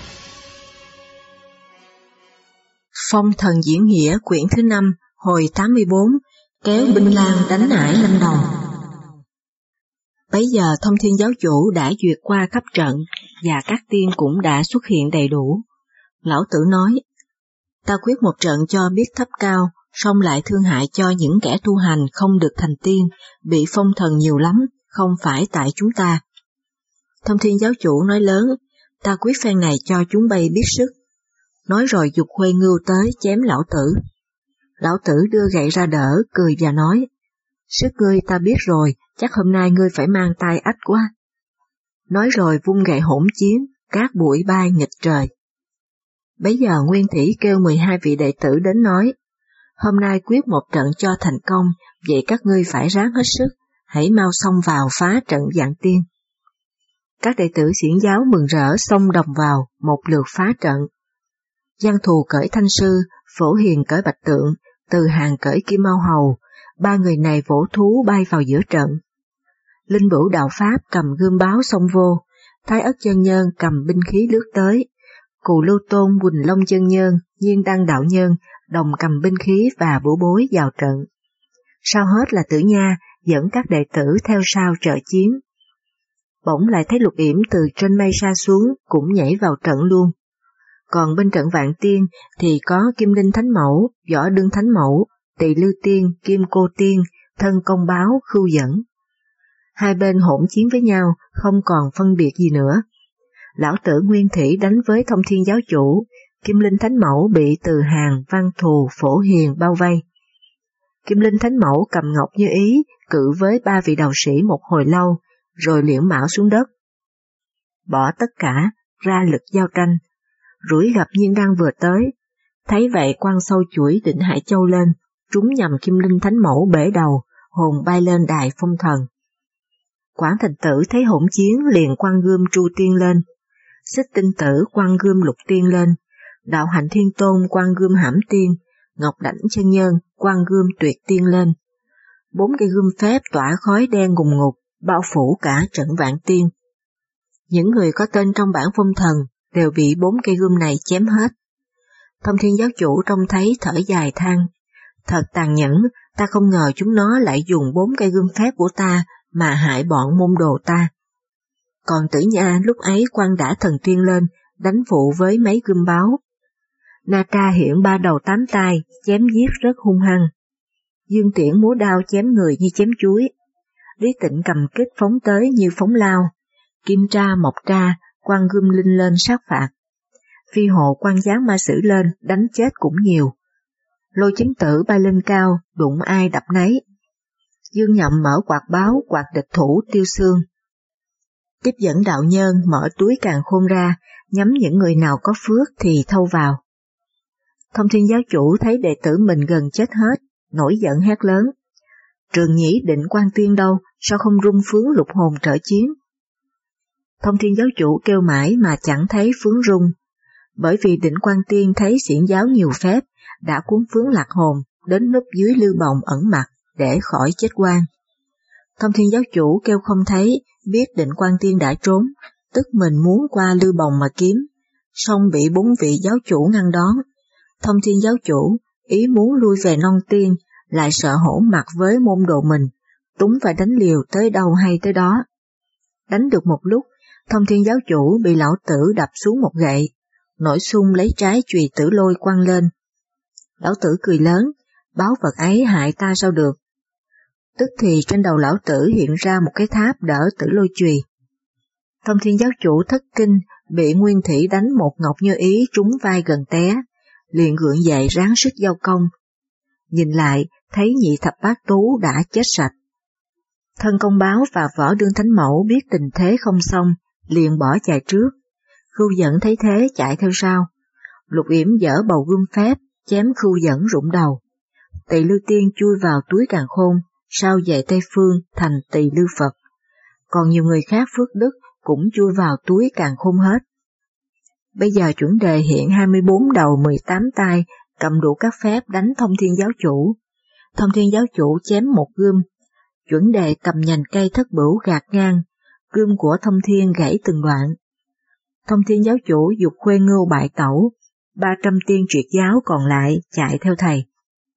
Phong thần diễn nghĩa quyển thứ 5, hồi 84, kéo binh lang đánh Ải Lâm Đồng. Bấy giờ Thông Thiên giáo chủ đã duyệt qua khắp trận, và các tiên cũng đã xuất hiện đầy đủ. Lão Tử nói, ta quyết một trận cho biết thấp cao, song lại thương hại cho những kẻ tu hành không được thành tiên, bị phong thần nhiều lắm, không phải tại chúng ta. Thông Thiên giáo chủ nói lớn, ta quyết phen này cho chúng bay biết sức. Nói rồi giục Huê Ngưu tới chém Lão Tử. Lão Tử đưa gậy ra đỡ, cười và nói, sức ngươi ta biết rồi, chắc hôm nay ngươi phải mang tai ách quá. Nói rồi vung gậy hỗn chiến, cát bụi bay nghịch trời. Bấy giờ Nguyên Thủy kêu 12 vị đệ tử đến nói, hôm nay quyết một trận cho thành công, vậy các ngươi phải ráng hết sức, hãy mau xông vào phá trận vạn tiên. Các đệ tử Xiển giáo mừng rỡ xông đồng vào, một lượt phá trận. Giang Thù cởi Thanh Sư, Phổ Hiền cởi Bạch Tượng, Từ Hàng cởi Kim Mao Hầu, ba người này vỗ thú bay vào giữa trận. Linh Bửu đạo Pháp cầm gươm báo xông vô, Thái Ất chân nhân cầm binh khí lướt tới, Cù Lưu Tôn, Quỳnh Long chân nhân, Nhiên Đăng đạo nhân đồng cầm binh khí và bủa bối vào trận. Sau hết là Tử Nha dẫn các đệ tử theo sau trợ chiến. Bỗng lại thấy Lục Yểm từ trên mây sa xuống cũng nhảy vào trận luôn. Còn bên trận Vạn Tiên thì có Kim Linh Thánh Mẫu, Võ Đương Thánh Mẫu, Tỳ Lư Tiên, Kim Cô Tiên, Thân Công Báo, Khưu Dẫn. Hai bên hỗn chiến với nhau, không còn phân biệt gì nữa. Lão Tử Nguyên Thủy đánh với Thông Thiên giáo chủ, Kim Linh Thánh Mẫu bị Từ Hàng, Văn Thù, Phổ Hiền bao vây. Kim Linh Thánh Mẫu cầm ngọc như ý, cự với ba vị đạo sĩ một hồi lâu, rồi liễu mão xuống đất. Bỏ tất cả, ra lực giao tranh. Rủi gặp Nhiên Đăng vừa tới, thấy vậy quăng sâu chuỗi Định Hải Châu lên, trúng nhằm Kim Linh Thánh Mẫu bể đầu, hồn bay lên đài phong thần. Quảng Thành Tử thấy hỗn chiến liền quăng gươm Tru Tiên lên, Xích Tinh Tử quăng gươm Lục Tiên lên, Đạo Hạnh Thiên Tôn quăng gươm Hãm Tiên, Ngọc Đảnh chân nhân quăng gươm Tuyệt Tiên lên. 4 cây gươm phép tỏa khói đen ngùng ngục, bao phủ cả trận Vạn Tiên. Những người có tên trong bảng phong thần đều bị 4 cây gươm này chém hết. Thông Thiên giáo chủ trông thấy thở dài than, thật tàn nhẫn, ta không ngờ chúng nó lại dùng 4 cây gươm phép của ta mà hại bọn môn đồ ta. Còn Tử Nha lúc ấy quăng đã thần tiên lên, đánh phụ với mấy gươm báo. Na Tra hiện 3 đầu 8 tay, chém giết rất hung hăng. Dương Tiễn múa đao chém người như chém chuối. Lý Tịnh cầm kích phóng tới như phóng lao. Kim Tra, Mộc Tra quăng gươm linh lên sát phạt. Phi Hộ quăng giáng ma sử lên, đánh chết cũng nhiều. Lôi Chính Tử bay lên cao, đụng ai đập nấy. Dương Nhậm mở quạt báo, quạt địch thủ tiêu xương. Tiếp dẫn đạo nhân mở túi càn khôn ra, nhắm những người nào có phước thì thâu vào. Thông Thiên giáo chủ thấy đệ tử mình gần chết hết, nổi giận hét lớn. Trường Nhĩ Định Quang Tiên đâu, sao không rung phướng lục hồn trợ chiến? Thông Thiên giáo chủ kêu mãi mà chẳng thấy phướng rung, bởi vì Định Quang Tiên thấy Xiển giáo nhiều phép, đã cuốn phướng lạc hồn, đến núp dưới Lưu Bồng ẩn mặt, để khỏi chết oan. Thông Thiên giáo chủ kêu không thấy, biết Định Quang Tiên đã trốn, tức mình muốn qua Lưu Bồng mà kiếm, song bị 4 vị giáo chủ ngăn đón. Thông Thiên giáo chủ ý muốn lui về Non Tiên, lại sợ hổ mặt với môn đồ mình, túng phải đánh liều tới đâu hay tới đó. Đánh được một lúc, Thông Thiên giáo chủ bị Lão Tử đập xuống một gậy, nổi xung lấy trái chùy tử lôi quăng lên. Lão Tử cười lớn, báo vật ấy hại ta sao được. Tức thì trên đầu Lão Tử hiện ra một cái tháp đỡ tử lôi chùy. Thông Thiên giáo chủ thất kinh, bị Nguyên Thủy đánh một ngọc như ý trúng vai gần té, liền gượng dậy ráng sức giao công. Nhìn lại, thấy Nhị Thập Bát Tú đã chết sạch. Thân Công Báo và Võ Đương Thánh Mẫu biết tình thế không xong, liền bỏ chạy trước. Khưu Dẫn thấy thế chạy theo sau. Lục Yểm dở bầu gươm phép, chém Khưu Dẫn rụng đầu. Tỳ Lư Tiên chui vào túi càn khôn, sau về Tây Phương thành Tỳ Lư Phật. Còn nhiều người khác phước đức cũng chui vào túi càn khôn hết. Bây giờ chuẩn đề hiện 24 đầu 18 tay, cầm đủ các phép đánh Thông Thiên giáo chủ. Thông Thiên giáo chủ chém một gươm, chuẩn đề cầm nhành cây thất bửu gạt ngang, gươm của Thông Thiên gãy từng đoạn. Thông Thiên giáo chủ giục Khuê Ngưu bại tẩu, 300 tiên triệt giáo còn lại chạy theo thầy.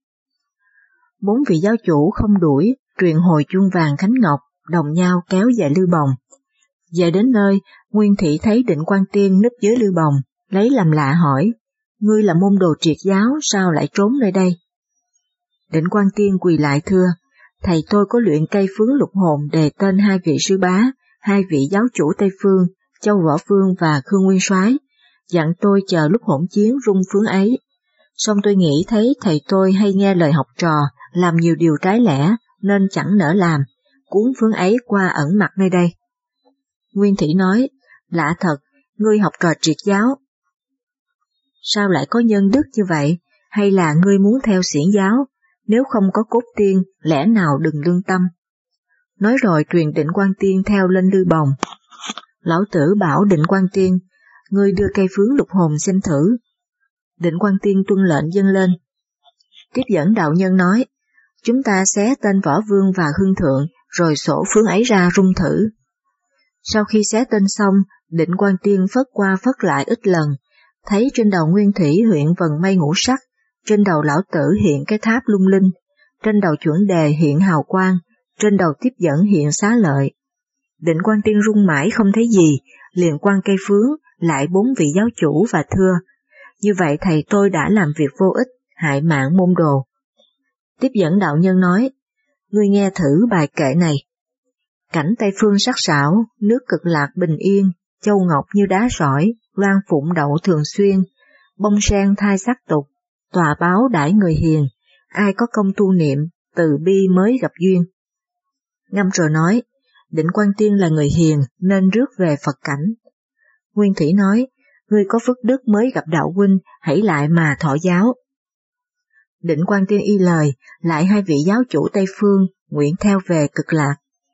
4 vị giáo chủ không đuổi, truyền hồi chuông vàng Khánh Ngọc, đồng nhau kéo về Lư Bồng. Về đến nơi, Nguyên Thị thấy Định Quang Tiên núp dưới Lư Bồng, lấy làm lạ hỏi, ngươi là môn đồ triệt giáo sao lại trốn nơi đây? Định Quang Tiên quỳ lại thưa, thầy tôi có luyện cây phướng lục hồn đề tên 2 vị sư bá, 2 vị giáo chủ Tây Phương, Châu Võ Phương và Khương Nguyên Soái, dặn tôi chờ lúc hỗn chiến rung phướng ấy. Song tôi nghĩ thấy thầy tôi hay nghe lời học trò, làm nhiều điều trái lẽ, nên chẳng nỡ làm, cuốn phướng ấy qua ẩn mặt nơi đây. Nguyên Thị nói, lạ thật, ngươi học trò triệt giáo. Sao lại có nhân đức như vậy, hay là ngươi muốn theo xiển giáo, nếu không có cốt tiên, lẽ nào đừng lương tâm. Nói rồi truyền Định Quang Tiên theo lên Lư Bồng. Lão Tử bảo Định Quang Tiên, ngươi đưa cây phướng lục hồn xem thử. Định Quang Tiên tuân lệnh dâng lên. Tiếp dẫn đạo nhân nói, chúng ta xé tên Võ Vương và Hưng Thượng, rồi sổ phướng ấy ra rung thử. Sau khi xé tên xong, Định Quang Tiên phất qua phất lại ít lần, thấy trên đầu Nguyên Thủy hiện vần mây ngũ sắc, trên đầu Lão Tử hiện cái tháp lung linh, trên đầu Chuẩn Đề hiện hào quang, trên đầu Tiếp dẫn hiện xá lợi. Định Quang Tiên rung mãi không thấy gì, liền quăng cây phướng, lại 4 vị giáo chủ và thưa, như vậy thầy tôi đã làm việc vô ích, hại mạng môn đồ. Tiếp dẫn đạo nhân nói, ngươi nghe thử bài kệ này. Cảnh Tây Phương sắc sảo, nước Cực Lạc bình yên, châu ngọc như đá sỏi, loan phụng đậu thường xuyên, bông sen thai sắc tục, tòa báo đãi người hiền, ai có công tu niệm, từ bi mới gặp duyên. Ngâm rồi nói, Định Quang Tiên là người hiền nên rước về Phật cảnh. Nguyên Thủy nói, ngươi có phước đức mới gặp đạo huynh, hãy lại mà thọ giáo. Định Quang Tiên y lời, lại 2 vị giáo chủ Tây Phương, nguyện theo về Cực Lạc.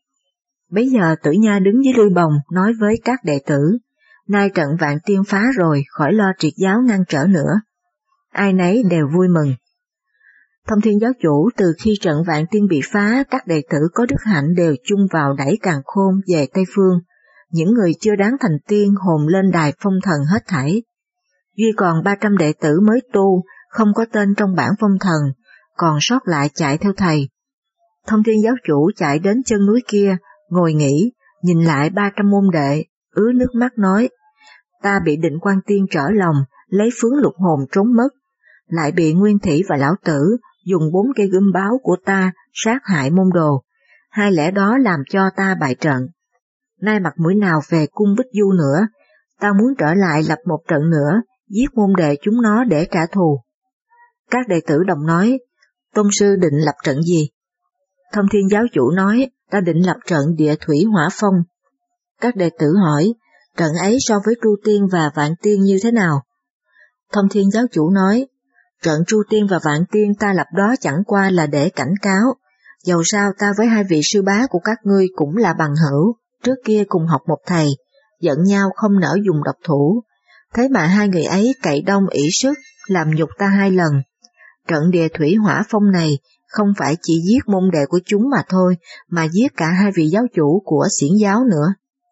Bấy giờ Tử Nha đứng dưới Lư Bồng nói với các đệ tử, nay trận Vạn Tiên phá rồi, khỏi lo triệt giáo ngăn trở nữa. Ai nấy đều vui mừng. Thông Thiên giáo chủ từ khi trận Vạn Tiên bị phá, các đệ tử có đức hạnh đều chung vào đẩy Càn Khôn về Tây Phương. Những người chưa đáng thành tiên hồn lên đài phong thần hết thảy. Duy còn 300 đệ tử mới tu, không có tên trong bảng phong thần, còn sót lại chạy theo thầy. Thông Thiên giáo chủ chạy đến chân núi kia, ngồi nghỉ, nhìn lại 300 môn đệ, ứa nước mắt nói, ta bị Định Quang Tiên trở lòng, lấy phướng lục hồn trốn mất, lại bị Nguyên Thủy và Lão Tử dùng 4 cây gươm báo của ta sát hại môn đồ, 2 lẽ đó làm cho ta bại trận. Nay mặt mũi nào về cung Bích Du nữa, ta muốn trở lại lập một trận nữa, giết môn đệ chúng nó để trả thù. Các đệ tử đồng nói, tôn sư định lập trận gì? Thông Thiên giáo chủ nói, ta định lập trận địa thủy hỏa phong. Các đệ tử hỏi, trận ấy so với Tru Tiên và Vạn Tiên như thế nào? Thông Thiên giáo chủ nói, trận Tru Tiên và Vạn Tiên ta lập đó chẳng qua là để cảnh cáo, dầu sao ta với 2 vị sư bá của các ngươi cũng là bằng hữu, trước kia cùng học một thầy, giận nhau không nỡ dùng độc thủ, thế mà 2 người ấy cậy đông ỷ sức, làm nhục ta 2 lần. Trận địa thủy hỏa phong này không phải chỉ giết môn đệ của chúng mà thôi, mà giết cả 2 vị giáo chủ của xiển giáo nữa.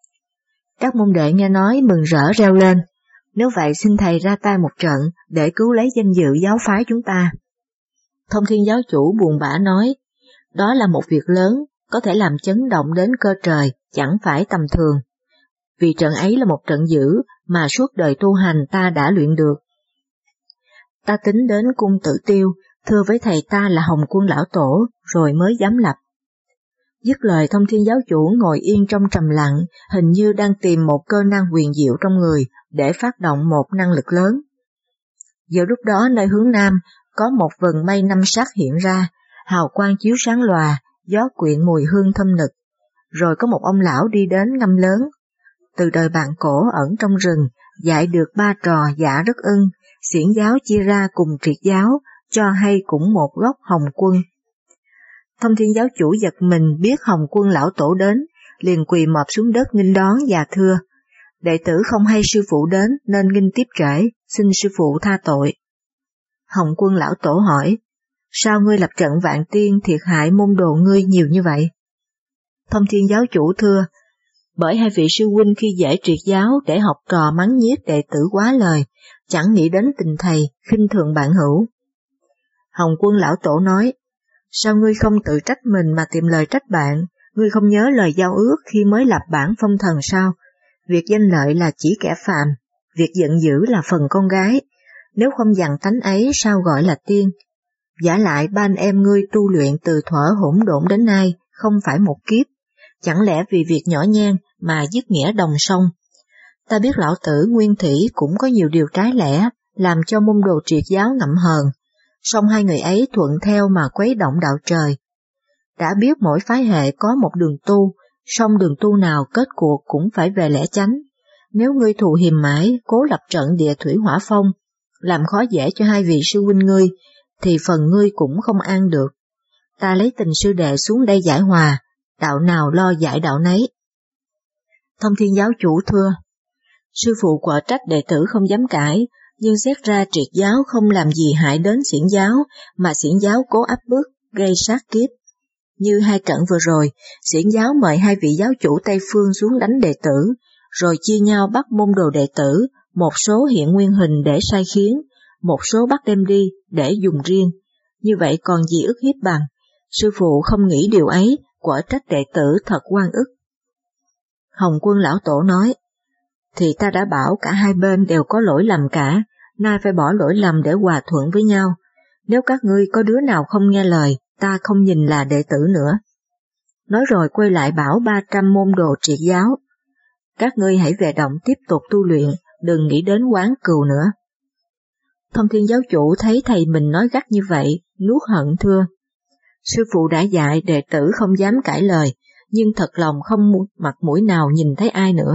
Các môn đệ nghe nói mừng rỡ reo lên, nếu vậy xin thầy ra tay một trận để cứu lấy danh dự giáo phái chúng ta. Thông Thiên giáo chủ buồn bã nói, đó là một việc lớn, có thể làm chấn động đến cơ trời, chẳng phải tầm thường. Vì trận ấy là một trận dữ mà suốt đời tu hành ta đã luyện được. Ta tính đến cung Tử Tiêu, thưa với thầy ta là Hồng Quân lão tổ, rồi mới dám lập. Dứt lời Thông Thiên giáo chủ ngồi yên trong trầm lặng, hình như đang tìm một cơ năng huyền diệu trong người để phát động một năng lực lớn. Giờ lúc đó nơi hướng nam có một vầng mây 5 sắc hiện ra, hào quang chiếu sáng lòa, gió quyện mùi hương thơm nực. Rồi có một ông lão đi đến ngâm lớn. Từ đời bạn cổ ẩn trong rừng, dạy được 3 trò dạ rất ưng, xiển giáo chia ra cùng triệt giáo, cho hay cũng một gốc Hồng Quân. Thông Thiên giáo chủ giật mình biết Hồng Quân lão tổ đến, liền quỳ mọp xuống đất nghênh đón và thưa, đệ tử không hay sư phụ đến nên nghênh tiếp trễ, xin sư phụ tha tội. Hồng Quân lão tổ hỏi, sao ngươi lập trận Vạn Tiên thiệt hại môn đồ ngươi nhiều như vậy? Thông Thiên giáo chủ thưa, Bởi hai vị sư huynh khi dễ triệt giáo để học trò mắng nhiếc đệ tử quá lời, chẳng nghĩ đến tình thầy, khinh thường bạn hữu. Hồng Quân lão tổ nói, sao ngươi không tự trách mình mà tìm lời trách bạn, ngươi không nhớ lời giao ước khi mới lập bản phong thần sao? Việc danh lợi là chỉ kẻ phàm, việc giận dữ là phần con gái, nếu không dằn tánh ấy sao gọi là tiên? Giả lại ba anh em ngươi tu luyện từ thuở hỗn độn đến nay không phải một kiếp, chẳng lẽ vì việc nhỏ nhen mà dứt nghĩa đồng song? Ta biết lão tử Nguyên Thủy cũng có nhiều điều trái lẽ, làm cho môn đồ triệt giáo ngậm hờn, song hai người ấy thuận theo mà quấy động đạo trời. Đã biết mỗi phái hệ có một đường tu, song đường tu nào kết cuộc cũng phải về lẽ chánh. Nếu ngươi thù hiềm mãi, cố lập trận địa thủy hỏa phong, làm khó dễ cho hai vị sư huynh ngươi, thì phần ngươi cũng không an được. Ta lấy tình sư đệ xuống đây giải hòa, đạo nào lo giải đạo nấy. Thông Thiên giáo chủ thưa, sư phụ quở trách đệ tử không dám cãi, nhưng xét ra triệt giáo không làm gì hại đến xiển giáo, mà xiển giáo cố áp bức, gây sát kiếp. Như hai trận vừa rồi, xiển giáo mời hai vị giáo chủ Tây Phương xuống đánh đệ tử, rồi chia nhau bắt môn đồ đệ tử, một số hiện nguyên hình để sai khiến, một số bắt đem đi để dùng riêng. Như vậy còn gì ức hiếp bằng, sư phụ không nghĩ điều ấy, quở trách đệ tử thật oan ức. Hồng Quân lão tổ nói, thì ta đã bảo cả hai bên đều có lỗi lầm cả, nay phải bỏ lỗi lầm để hòa thuận với nhau. Nếu các ngươi có đứa nào không nghe lời, ta không nhìn là đệ tử nữa. Nói rồi quay lại bảo 300 môn đồ triệt giáo, các ngươi hãy về động tiếp tục tu luyện, đừng nghĩ đến oán cừu nữa. Thông Thiên giáo chủ thấy thầy mình nói gắt như vậy, nuốt hận thưa, sư phụ đã dạy đệ tử không dám cãi lời, nhưng thật lòng không mặt mũi nào nhìn thấy ai nữa.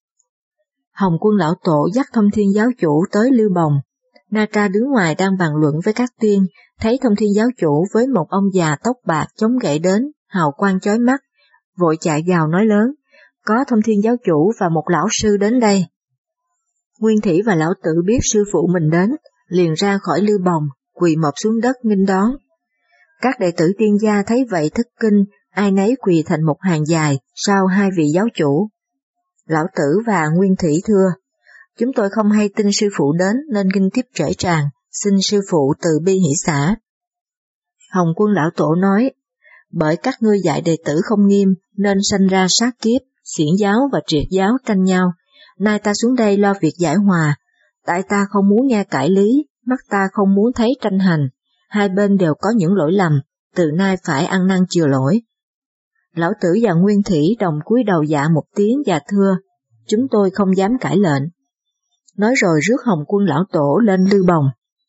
Hồng Quân lão tổ dắt Thông Thiên giáo chủ tới Lưu Bồng. Na Tra đứng ngoài đang bàn luận với các tiên, thấy Thông Thiên giáo chủ với một ông già tóc bạc chống gậy đến, hào quang chói mắt, vội chạy gào nói lớn, có Thông Thiên giáo chủ và một lão sư đến đây. Nguyên Thủy và lão tử biết sư phụ mình đến, liền ra khỏi Lưu Bồng, quỳ mọp xuống đất nghênh đón. Các đệ tử tiên gia thấy vậy thất kinh, ai nấy quỳ thành một hàng dài sau hai vị giáo chủ. Lão tử và Nguyên Thủy thưa, chúng tôi không hay tin sư phụ đến nên kinh tiếp trễ tràn, xin sư phụ từ bi hỷ xả. Hồng Quân lão tổ nói, bởi các ngươi dạy đệ tử không nghiêm nên sanh ra sát kiếp, xiển giáo và triệt giáo tranh nhau, nay ta xuống đây lo việc giải hòa, tại ta không muốn nghe cãi lý, mắt ta không muốn thấy tranh hành, hai bên đều có những lỗi lầm, từ nay phải ăn năn chừa lỗi. Lão tử và Nguyên Thủy đồng cúi đầu dạ một tiếng và thưa, chúng tôi không dám cãi lệnh. Nói rồi rước Hồng Quân lão tổ lên Lưu Bồng.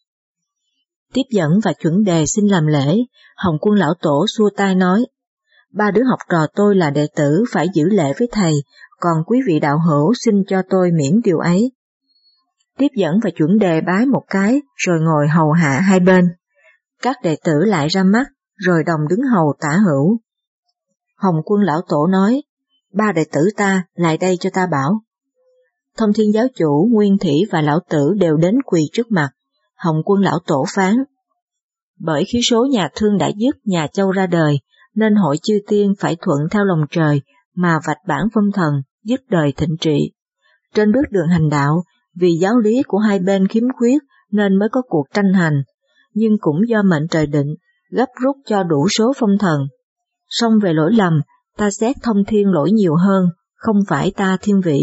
Tiếp dẫn và chuẩn đề xin làm lễ, Hồng Quân lão tổ xua tay nói, ba đứa học trò tôi là đệ tử phải giữ lễ với thầy, còn quý vị đạo hữu xin cho tôi miễn điều ấy. Tiếp dẫn và chuẩn đề bái một cái, rồi ngồi hầu hạ hai bên. Các đệ tử lại ra mắt, rồi đồng đứng hầu tả hữu. Hồng Quân lão tổ nói, ba đệ tử ta lại đây cho ta bảo. Thông Thiên giáo chủ, Nguyên Thủy và lão tử đều đến quỳ trước mặt. Hồng Quân lão tổ phán, bởi khí số nhà Thương đã dứt, nhà Châu ra đời, nên hội chư tiên phải thuận theo lòng trời mà vạch bản phong thần, dứt đời thịnh trị. Trên bước đường hành đạo, vì giáo lý của hai bên khiếm khuyết nên mới có cuộc tranh hành, nhưng cũng do mệnh trời định, gấp rút cho đủ số phong thần. Song về lỗi lầm, ta xét Thông Thiên lỗi nhiều hơn, không phải ta thiên vị.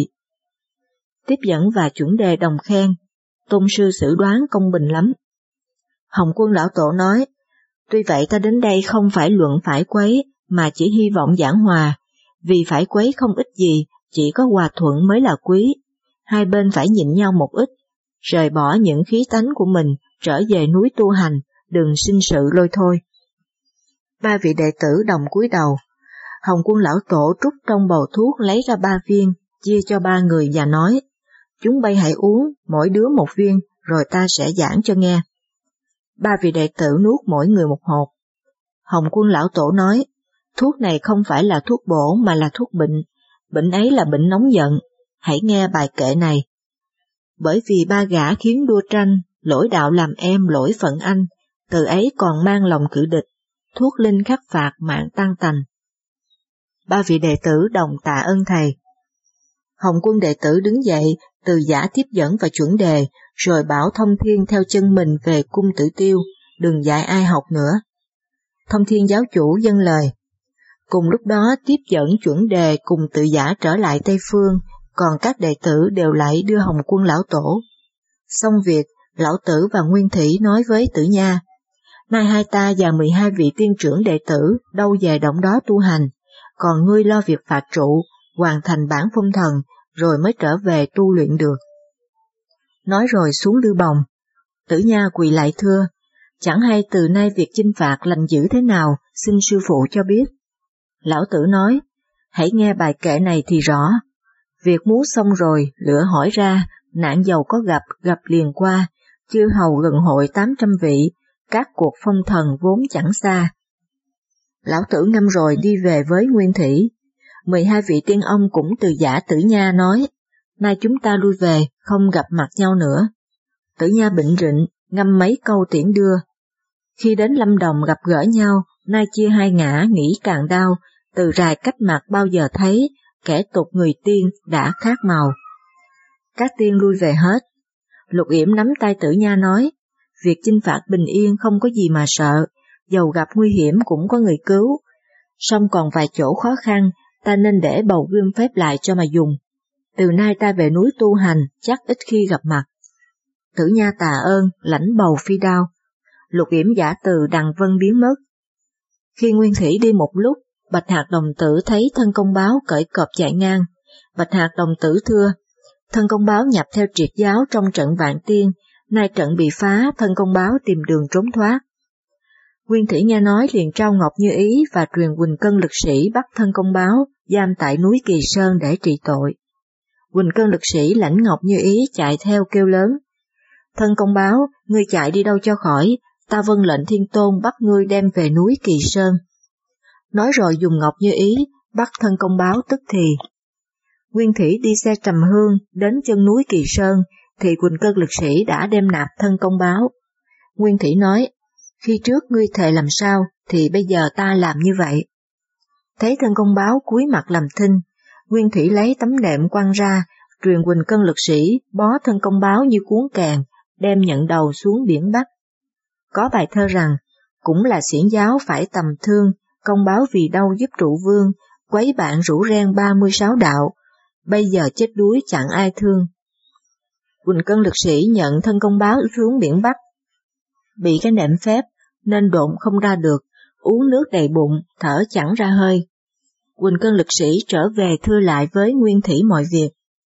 Tiếp dẫn và chuẩn đề đồng khen, tôn sư xử đoán công bình lắm. Hồng Quân lão tổ nói, tuy vậy ta đến đây không phải luận phải quấy, mà chỉ hy vọng giảng hòa, vì phải quấy không ích gì, chỉ có hòa thuận mới là quý. Hai bên phải nhịn nhau một ít, rời bỏ những khí tánh của mình, trở về núi tu hành, đừng sinh sự lôi thôi. Ba vị đệ tử đồng cúi đầu. Hồng Quân lão tổ trút trong bầu thuốc lấy ra 3 viên, chia cho 3 người và nói, chúng bay hãy uống, mỗi đứa một viên, rồi ta sẽ giảng cho nghe. 3 vị đệ tử nuốt mỗi người một hộp. Hồng Quân lão tổ nói, thuốc này không phải là thuốc bổ mà là thuốc bệnh, bệnh ấy là bệnh nóng giận, hãy nghe bài kệ này. Bởi vì 3 gã khiến đua tranh, lỗi đạo làm em lỗi phận anh, từ ấy còn mang lòng cự địch, thuốc linh khắc phạt mạng tăng tành. 3 vị đệ tử đồng tạ ơn thầy. Hồng Quân đệ tử đứng dậy, từ giả tiếp dẫn và chuẩn đề, rồi bảo Thông Thiên theo chân mình về cung Tử Tiêu, đừng dạy ai học nữa. Thông Thiên giáo chủ dâng lời. Cùng lúc đó tiếp dẫn chuẩn đề cùng Tự Giả trở lại Tây Phương, còn các đệ tử đều lại đưa Hồng Quân lão tổ. Xong việc, lão tử và Nguyên Thủy nói với Tử Nha, nay hai ta và 12 vị tiên trưởng đệ tử đâu về động đó tu hành, còn ngươi lo việc phạt trụ, hoàn thành bản phong thần, rồi mới trở về tu luyện được. Nói rồi xuống Lư Bồng, Tử Nha quỳ lại thưa, chẳng hay từ nay việc chinh phạt lành dữ thế nào, xin sư phụ cho biết. Lão tử nói, hãy nghe bài kệ này thì rõ. Việc muốn xong rồi, lửa hỏi ra, nạn dầu có gặp liền qua, chư hầu gần hội 800 vị, các cuộc phong thần vốn chẳng xa. Lão tử ngâm rồi đi về với Nguyên Thủy. 12 vị tiên ông cũng từ giả Tử Nha nói, nay chúng ta lui về, không gặp mặt nhau nữa. Tử Nha bệnh rịnh, ngâm mấy câu tiễn đưa. Khi đến Lâm Đồng gặp gỡ nhau, nay chia hai ngã nghĩ càng đau, từ rài cách mặt bao giờ thấy, kẻ tục người tiên đã khác màu. Các tiên lui về hết. Lục Yểm nắm tay Tử Nha nói, việc chinh phạt bình yên không có gì mà sợ, dầu gặp nguy hiểm cũng có người cứu. Song còn vài chỗ khó khăn, ta nên để bầu gươm phép lại cho mà dùng. Từ nay ta về núi tu hành, chắc ít khi gặp mặt. Tử Nha tạ ơn, lãnh bầu phi đao. Lục Yểm giả từ đằng vân biến mất. Khi Nguyên Thủy đi một lúc, Bạch Hạc đồng tử thấy thân công báo cởi cọp chạy ngang. Bạch Hạc đồng tử thưa, thân công báo nhập theo triệt giáo trong trận Vạn Tiên, nay trận bị phá, thân công báo tìm đường trốn thoát. Nguyên Thủy nghe nói liền trao Ngọc Như Ý và truyền Quỳnh Cân lực sĩ bắt thân công báo, giam tại núi Kỳ Sơn để trị tội. Quỳnh Cân lực sĩ lãnh Ngọc Như Ý chạy theo kêu lớn, thân công báo, ngươi chạy đi đâu cho khỏi, ta vâng lệnh Thiên Tôn bắt ngươi đem về núi Kỳ Sơn. Nói rồi dùng Ngọc Như Ý, bắt thân công báo tức thì. Nguyên Thủy đi xe trầm hương đến chân núi Kỳ Sơn, thì Quỳnh Cân lực sĩ đã đem nạp thân công báo. Nguyên Thủy nói, khi trước ngươi thề làm sao, thì bây giờ ta làm như vậy. Thấy thân công báo cúi mặt làm thinh, Nguyên Thủy lấy tấm nệm quăng ra, truyền Quỳnh Cân lực sĩ bó thân công báo như cuốn kèn, đem nhận đầu xuống biển Bắc. Có bài thơ rằng, cũng là xiển giáo phải tầm thương, công báo vì đâu giúp trụ vương, quấy bạn rủ ren 36 đạo, bây giờ chết đuối chẳng ai thương. Quỳnh Cân lực sĩ nhận thân công báo xuống biển Bắc, bị cái nệm phép nên độn không ra được, uống nước đầy bụng, thở chẳng ra hơi. Quỳnh Cân lực sĩ trở về thưa lại với Nguyên Thủy mọi việc.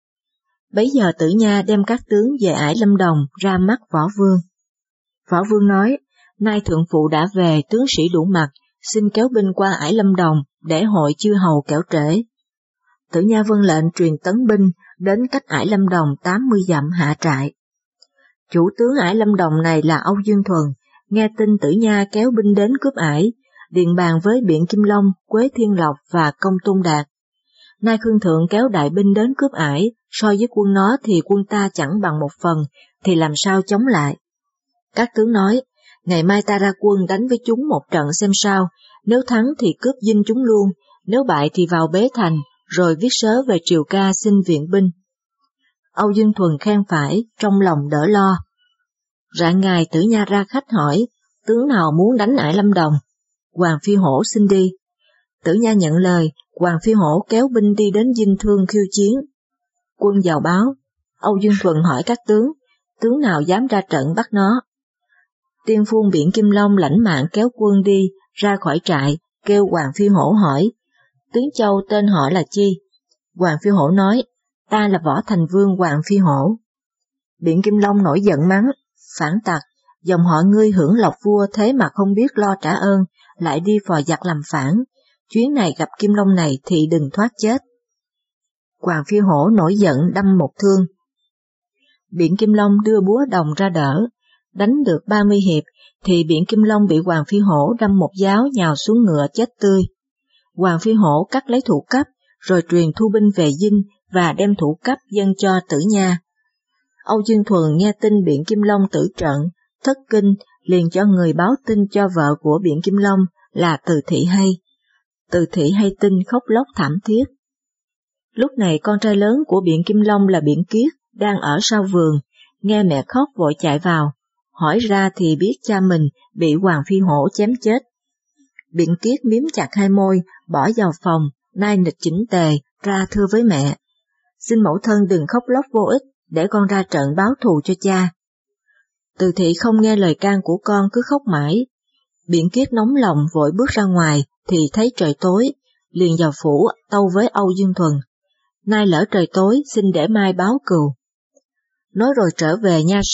Bấy giờ Tử Nha đem các tướng về ải Lâm Đồng ra mắt Võ Vương. Võ Vương nói, nay thượng phụ đã về, tướng sĩ đủ mặt, xin kéo binh qua ải Lâm Đồng để hội chư hầu kẻo trễ. Tử Nha vâng lệnh truyền tấn binh đến cách ải Lâm Đồng 80 dặm hạ trại. Chủ tướng ải Lâm Đồng này là Âu Dương Thuần, nghe tin Tử Nha kéo binh đến cướp ải, điện bàn với Biện Kim Long, Quế Thiên Lộc và Công Tôn Đạt. Nay Khương Thượng kéo đại binh đến cướp ải, so với quân nó thì quân ta chẳng bằng một phần, thì làm sao chống lại? Các tướng nói, ngày mai ta ra quân đánh với chúng một trận xem sao, nếu thắng thì cướp dinh chúng luôn, nếu bại thì vào bế thành, rồi viết sớ về triều ca xin viện binh. Âu Dương Thuần khen phải, trong lòng đỡ lo. Rạng ngày Tử Nha ra khách hỏi, tướng nào muốn đánh ải Lâm Đồng? Hoàng Phi Hổ xin đi. Tử Nha nhận lời, Hoàng Phi Hổ kéo binh đi đến Dinh Thương khiêu chiến. Quân vào báo, Âu Dương Thuần hỏi các tướng nào dám ra trận bắt nó? Tiên Phuông Biện Kim Long lãnh mạng kéo quân đi, ra khỏi trại, kêu Hoàng Phi Hổ hỏi, tướng Châu tên họ là chi? Hoàng Phi Hổ nói, ta là Võ Thành Vương Hoàng Phi Hổ. Biện Kim Long nổi giận mắng, phản tặc, dòng họ ngươi hưởng lộc vua thế mà không biết lo trả ơn, lại đi phò giặc làm phản, chuyến này gặp Kim Long này thì đừng thoát chết. Hoàng Phi Hổ nổi giận đâm một thương. Biện Kim Long đưa búa đồng ra đỡ, đánh được 30 hiệp thì Biện Kim Long bị Hoàng Phi Hổ đâm một giáo nhào xuống ngựa chết tươi. Hoàng Phi Hổ cắt lấy thủ cấp, rồi truyền thu binh về Dinh và đem thủ cấp dâng cho Tử Nha. Âu Dương Thuần nghe tin Biện Kim Long tử trận, thất kinh, liền cho người báo tin cho vợ của Biện Kim Long là Từ Thị Hay. Từ Thị Hay tin khóc lóc thảm thiết. Lúc này con trai lớn của Biện Kim Long là Biện Kiết đang ở sau vườn, nghe mẹ khóc vội chạy vào, hỏi ra thì biết cha mình bị Hoàng Phi Hổ chém chết. Biện Kiết miếm chặt hai môi, bỏ vào phòng, nai nịch chỉnh tề, ra thưa với mẹ. Xin mẫu thân đừng khóc lóc vô ích, để con ra trận báo thù cho cha. Từ Thị không nghe lời can của con cứ khóc mãi. Biện Kiết nóng lòng vội bước ra ngoài thì thấy trời tối, liền vào phủ tâu với Âu Dương Thuần. Nay lỡ trời tối xin để mai báo cừu. Nói rồi trở về nha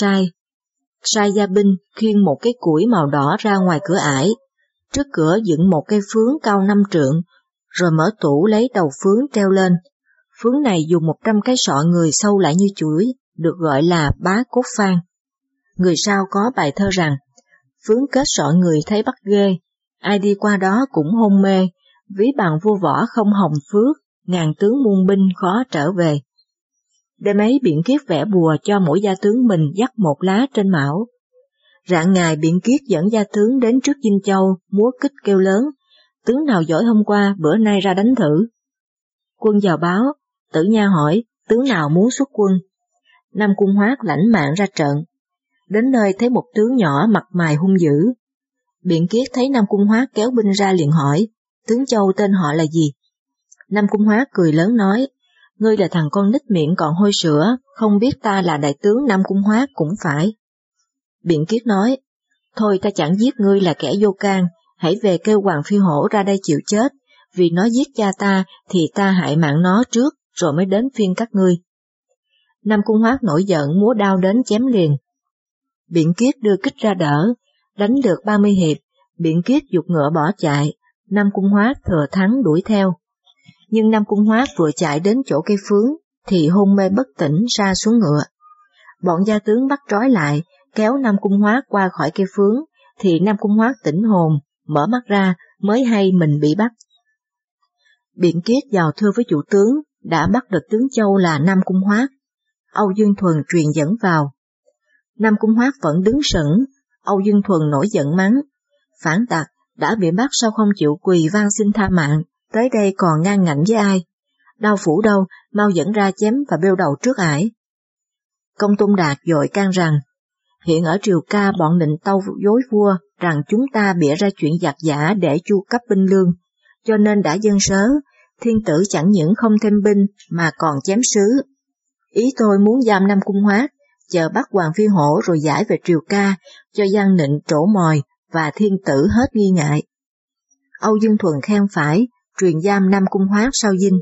sai gia binh khiêng một cái củi màu đỏ ra ngoài cửa ải, trước cửa dựng một cây phướng cao 5 trượng, rồi mở tủ lấy đầu phướng treo lên. Phướng này dùng 100 cái sọ người sâu lại như chuỗi, được gọi là bá cốt phan. Người sau có bài thơ rằng, phướng kết sọ người thấy bắt ghê, ai đi qua đó cũng hôn mê, ví bằng vua võ không hồng phước, ngàn tướng muôn binh khó trở về. Đêm ấy Biện Kiết vẽ bùa cho mỗi gia tướng mình dắt một lá trên mão. Rạng ngày Biện Kiết dẫn gia tướng đến trước Dinh Châu, múa kích kêu lớn, tướng nào giỏi hôm qua bữa nay ra đánh thử. Quân vào báo, Tử Nha hỏi, tướng nào muốn xuất quân? Nam Cung Hoát lãnh mạng ra trận. Đến nơi thấy một tướng nhỏ mặt mày hung dữ. Biện Kiết thấy Nam Cung Hoát kéo binh ra liền hỏi, tướng Châu tên họ là gì? Nam Cung Hoát cười lớn nói, ngươi là thằng con nít miệng còn hôi sữa, không biết ta là đại tướng Nam Cung Hoát cũng phải. Biện Kiết nói, thôi ta chẳng giết ngươi là kẻ vô can, hãy về kêu Hoàng Phi Hổ ra đây chịu chết, vì nó giết cha ta thì ta hại mạng nó trước, rồi mới đến phiên các ngươi. Nam Cung Hoát nổi giận múa đao đến chém liền. Biện Kiết đưa kích ra đỡ, đánh được 30 hiệp, Biện Kiết giục ngựa bỏ chạy, Nam Cung Hoát thừa thắng đuổi theo. Nhưng Nam Cung Hoát vừa chạy đến chỗ cây phướng, thì hôn mê bất tỉnh sa xuống ngựa. Bọn gia tướng bắt trói lại, kéo Nam Cung Hoát qua khỏi cây phướng, thì Nam Cung Hoát tỉnh hồn, mở mắt ra mới hay mình bị bắt. Biện Kiết vào thưa với chủ tướng, đã bắt được tướng Châu là Nam Cung Hoát. Âu Dương Thuần truyền dẫn vào. Nam Cung Hoát vẫn đứng sững, Âu Dương Thuần nổi giận mắng, phản tặc, đã bị bắt sao không chịu quỳ van xin tha mạng, tới đây còn ngang ngạnh với ai? Đao phủ đâu, mau dẫn ra chém và bêu đầu trước ải. Công Tôn Đạt vội can rằng, hiện ở Triều Ca bọn nịnh tâu dối vua rằng chúng ta bịa ra chuyện giặc giả để chu cấp binh lương, cho nên đã dâng sớ, thiên tử chẳng những không thêm binh mà còn chém sứ. Ý tôi muốn giam Nam Cung Hoát, chờ bắt Hoàng Phi Hổ rồi giải về Triều Ca, cho gian nịnh trổ mồi và thiên tử hết nghi ngại. Âu Dương Thuần khen phải, truyền giam Nam Cung Hoát sau dinh.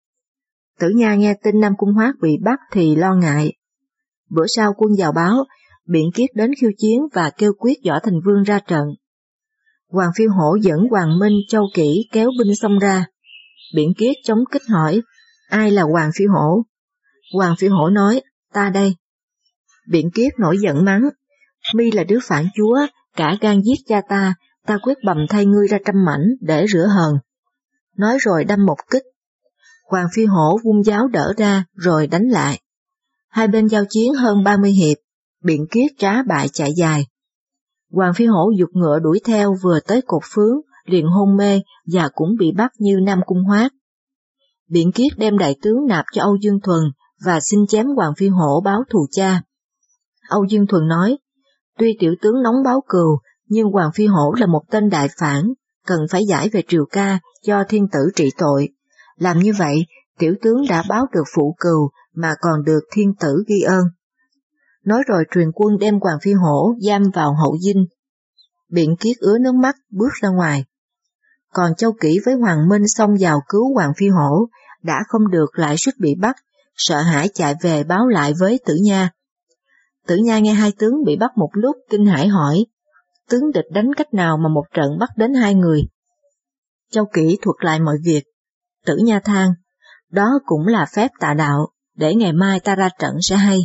Tử Nha nghe tin Nam Cung Hoát bị bắt thì lo ngại. Bữa sau quân vào báo, Biện Kiết đến khiêu chiến và kêu quyết Võ Thành Vương ra trận. Hoàng Phi Hổ dẫn Hoàng Minh, Châu Kỷ kéo binh xông ra. Biện Kiết chống kích hỏi, ai là Hoàng Phi Hổ? Hoàng Phi Hổ nói, ta đây. Biện Kiết nổi giận mắng, mi là đứa phản chúa, cả gan giết cha ta quyết bầm thay ngươi ra 100 mảnh để rửa hờn. Nói rồi đâm một kích. Hoàng Phi Hổ vung giáo đỡ ra rồi đánh lại. Hai bên giao chiến hơn 30 hiệp, Biện Kiết trá bại chạy dài. Hoàng Phi Hổ giục ngựa đuổi theo vừa tới cột phướng, liền hôn mê và cũng bị bắt như Nam Cung Hoát. Biện Kiết đem đại tướng nạp cho Âu Dương Thuần và xin chém Hoàng Phi Hổ báo thù cha. Âu Dương Thuần nói, tuy tiểu tướng nóng báo cừu, nhưng Hoàng Phi Hổ là một tên đại phản, cần phải giải về Triều Ca cho thiên tử trị tội. Làm như vậy, tiểu tướng đã báo được phụ cừu mà còn được thiên tử ghi ơn. Nói rồi truyền quân đem Hoàng Phi Hổ giam vào hậu dinh. Biện Kiết ứa nước mắt bước ra ngoài. Còn Châu Kỷ với Hoàng Minh xông vào cứu Hoàng Phi Hổ, đã không được lại suýt bị bắt, sợ hãi chạy về báo lại với Tử Nha. Tử Nha nghe hai tướng bị bắt một lúc kinh hãi hỏi, tướng địch đánh cách nào mà một trận bắt đến 2 người? Châu Kỷ thuật lại mọi việc. Tử Nha than, đó cũng là phép tà đạo, để ngày mai ta ra trận sẽ hay.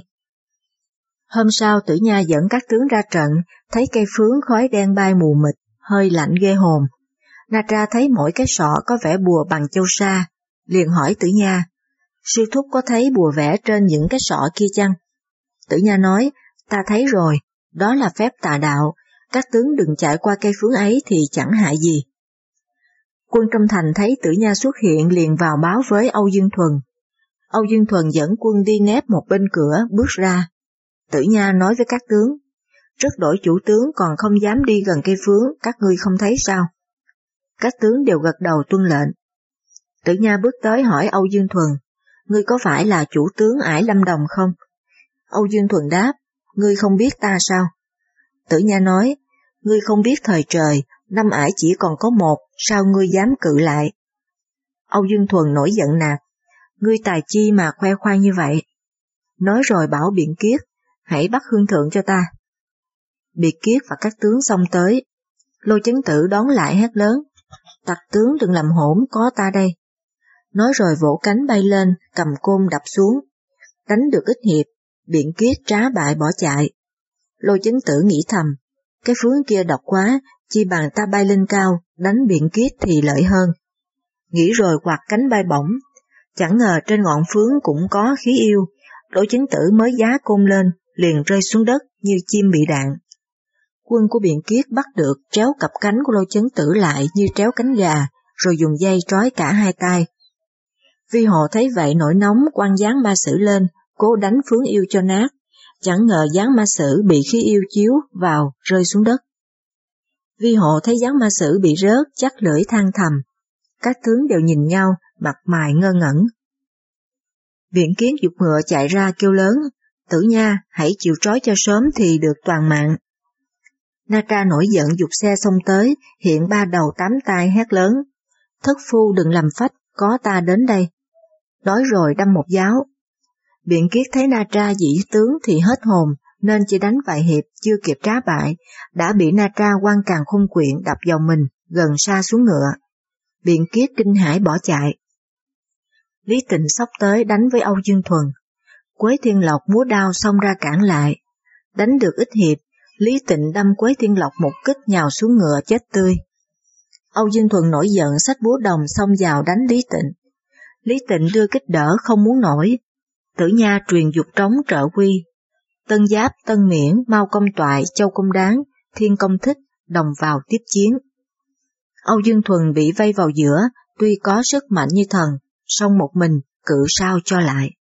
Hôm sau Tử Nha dẫn các tướng ra trận, thấy cây phướng khói đen bay mù mịt, hơi lạnh ghê hồn. Na Tra thấy mỗi cái sọ có vẽ bùa bằng châu sa, liền hỏi Tử Nha, sư thúc có thấy bùa vẽ trên những cái sọ kia chăng? Tử Nha nói, ta thấy rồi, đó là phép tà đạo, các tướng đừng chạy qua cây phướng ấy thì chẳng hại gì. Quân trong thành thấy Tử Nha xuất hiện liền vào báo với Âu Dương Thuần. Âu Dương Thuần dẫn quân đi nép một bên cửa bước ra. Tử Nha nói với các tướng, rất đổi chủ tướng còn không dám đi gần cây phướng, các ngươi không thấy sao? Các tướng đều gật đầu tuân lệnh. Tử Nha bước tới hỏi Âu Dương Thuần, ngươi có phải là chủ tướng Ải Lâm Đồng không? Âu Dương Thuần đáp, ngươi không biết ta sao? Tử Nha nói, ngươi không biết thời trời, năm Ải chỉ còn có một, sao ngươi dám cự lại? Âu Dương Thuần nổi giận nạt, ngươi tài chi mà khoe khoang như vậy? Nói rồi bảo Biện Kiết, hãy bắt Hương Thượng cho ta. Biện Kiết và các tướng xông tới, Lô Chấn Tử đón lại hét lớn, tặc tướng đừng làm hỗn, có ta đây. Nói rồi vỗ cánh bay lên, cầm côn đập xuống, đánh được ít hiệp, Biện Kiết trá bại bỏ chạy. Lô Chấn Tử nghĩ thầm, cái phướng kia độc quá, chi bằng ta bay lên cao, đánh Biện Kiết thì lợi hơn. Nghĩ rồi quạt cánh bay bổng, chẳng ngờ trên ngọn phướng cũng có khí yêu, Lô Chấn Tử mới giá côn lên, liền rơi xuống đất như chim bị đạn. Quân của Biện Kiết bắt được tréo cặp cánh của Lô Chấn Tử lại như tréo cánh gà, rồi dùng dây trói cả hai tay. Vi Hộ thấy vậy nổi nóng quăng giáng ma sử lên, cố đánh phướng yêu cho nát, chẳng ngờ giáng ma sử bị khí yêu chiếu vào rơi xuống đất. Vi Hộ thấy giáng ma sử bị rớt chắc lưỡi than thầm, các tướng đều nhìn nhau, mặt mày ngơ ngẩn. Biện Kiết giục ngựa chạy ra kêu lớn, Tử Nha hãy chịu trói cho sớm thì được toàn mạng. Na Tra nổi giận giục xe xông tới, hiện 3 đầu 8 tay hét lớn, thất phu đừng làm phách, có ta đến đây. Nói rồi đâm một giáo. Biện Kiết thấy Na Tra dĩ tướng thì hết hồn, nên chỉ đánh vài hiệp chưa kịp trá bại, đã bị Na Tra quăng càn khôn quyện đập vào mình, gần sa xuống ngựa. Biện Kiết kinh hãi bỏ chạy. Lý Tịnh xốc tới đánh với Âu Dương Thuần. Quế Thiên Lộc múa đao xông ra cản lại. Đánh được ít hiệp, Lý Tịnh đâm Quế Thiên Lộc một kích nhào xuống ngựa chết tươi. Âu Dương Thuần nổi giận xách búa đồng xông vào đánh Lý Tịnh. Lý Tịnh đưa kích đỡ không muốn nổi. Tử Nha truyền dục trống trợ quy. Tân Giáp, Tân Miễn, Mao Công Toại, Châu Công Đáng, Thiên Công Thích đồng vào tiếp chiến. Âu Dương Thuần bị vây vào giữa, tuy có sức mạnh như thần, song một mình cự sao cho lại.